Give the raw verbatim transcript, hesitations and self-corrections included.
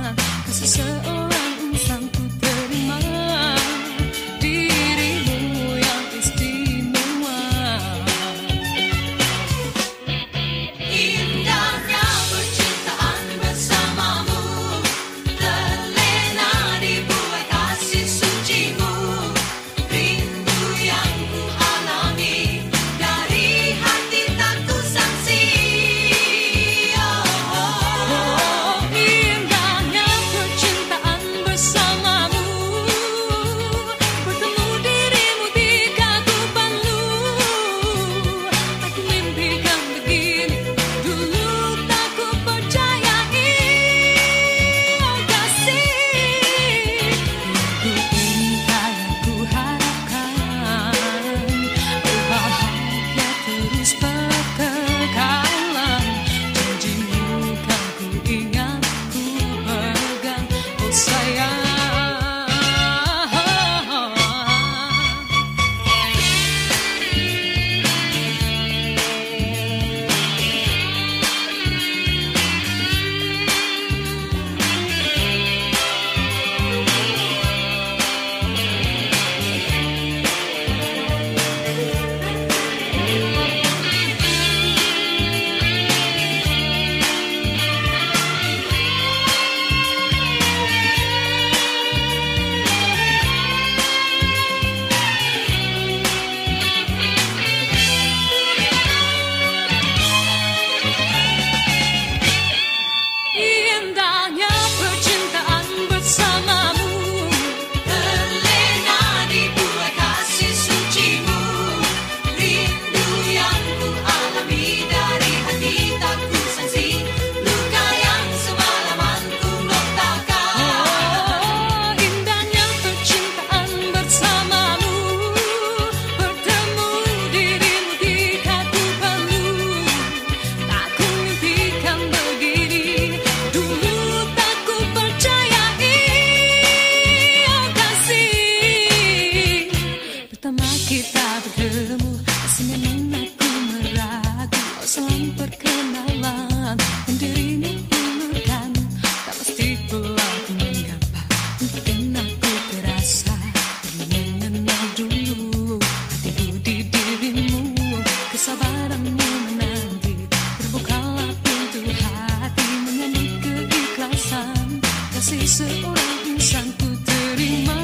kasih seorang insan ku terima dirimu yang istimewa. Indahnya percintaan bersamamu, terlena dibuai kasih sucimu, rindu yang ku alami dari hati tak ku sangsi. Kita bertemu, masih memang aku meragu. Oh, salam perkenalan dan dirimu hulurkan, tak pasti pula ku mengapa. Mungkin aku terasa perlu mengenal dulu hatiku di dirimu, kesabaranmu menanti. Terbukalah pintu hati, menyambut keikhlasan kasih seorang insan ku terima.